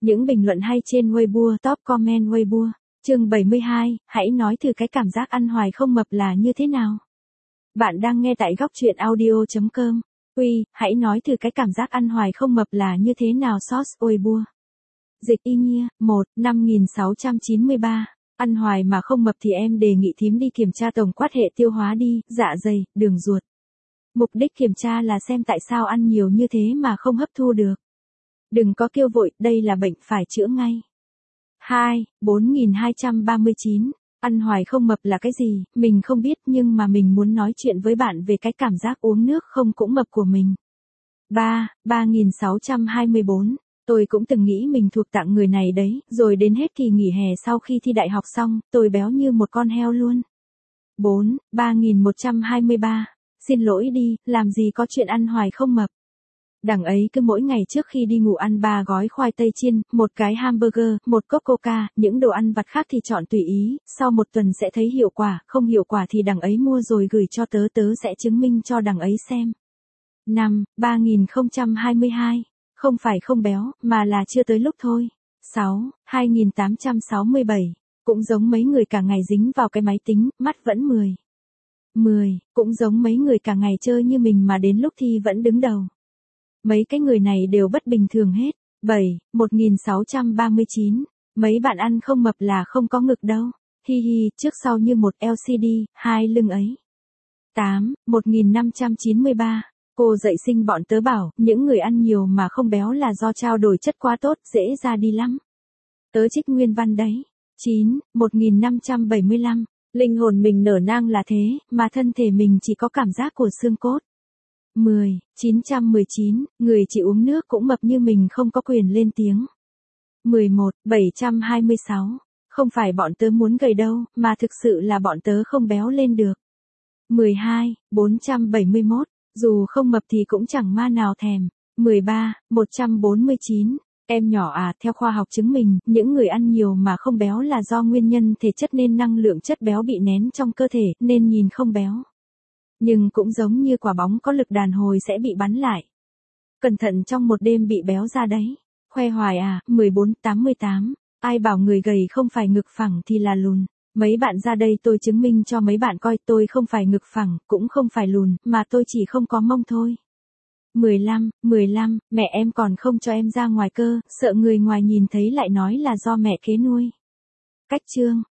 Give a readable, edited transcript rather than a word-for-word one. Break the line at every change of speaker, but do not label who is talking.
Những bình luận hay trên Weibo, top comment Weibo. Chương 72, hãy nói thử cái cảm giác ăn hoài không mập là như thế nào. Bạn đang nghe tại góc truyện audio.com. Hãy nói thử cái cảm giác ăn hoài không mập là như thế nào. Source Weibo. Dịch y nhia, 5693. Ăn hoài mà không mập thì em đề nghị thím đi kiểm tra tổng quát hệ tiêu hóa đi, dạ dày, đường ruột. Mục đích kiểm tra là xem tại sao ăn nhiều như thế mà không hấp thu được. Đừng có kêu vội, đây là bệnh phải chữa ngay. 4239. Ăn hoài không mập là cái gì, mình không biết nhưng mà mình muốn nói chuyện với bạn về cái cảm giác uống nước không cũng mập của mình. 3624. Tôi cũng từng nghĩ mình thuộc dạng người này đấy, rồi đến hết kỳ nghỉ hè sau khi thi đại học xong, tôi béo như một con heo luôn. 3123. Xin lỗi đi, làm gì có chuyện ăn hoài không mập. Đằng ấy cứ mỗi ngày trước khi đi ngủ ăn 3 gói khoai tây chiên, một cái hamburger, một cốc coca, những đồ ăn vặt khác thì chọn tùy ý, sau một tuần sẽ thấy hiệu quả, không hiệu quả thì đằng ấy mua rồi gửi cho tớ, tớ sẽ chứng minh cho đằng ấy xem. 3022. Không phải không béo, mà là chưa tới lúc thôi. 2867. Cũng giống mấy người cả ngày dính vào cái máy tính, mắt vẫn 10. Cũng giống mấy người cả ngày chơi như mình mà đến lúc thi vẫn đứng đầu. Mấy cái người này đều bất bình thường hết. 1639. Mấy bạn ăn không mập là không có ngực đâu. Hi hi, trước sau như một LCD, hai lưng ấy. 1593. Cô dạy sinh bọn tớ bảo, những người ăn nhiều mà không béo là do trao đổi chất quá tốt, dễ ra đi lắm. Tớ trích nguyên văn đấy. 1575. Linh hồn mình nở nang là thế, mà thân thể mình chỉ có cảm giác của xương cốt. 919. Người chỉ uống nước cũng mập như mình không có quyền lên tiếng. 726. Không phải bọn tớ muốn gầy đâu, mà thực sự là bọn tớ không béo lên được. 471. Dù không mập thì cũng chẳng ma nào thèm. 149. Em nhỏ à, theo khoa học chứng minh, những người ăn nhiều mà không béo là do nguyên nhân thể chất nên năng lượng chất béo bị nén trong cơ thể, nên nhìn không béo. Nhưng cũng giống như quả bóng có lực đàn hồi sẽ bị bắn lại. Cẩn thận trong một đêm bị béo ra đấy. Khoe hoài à. 1488. Ai bảo người gầy không phải ngực phẳng thì là lùn. Mấy bạn ra đây tôi chứng minh cho mấy bạn coi, tôi không phải ngực phẳng, cũng không phải lùn, mà tôi chỉ không có mông thôi. 15, mẹ em còn không cho em ra ngoài cơ, sợ người ngoài nhìn thấy lại nói là do mẹ kế nuôi. Cách chương.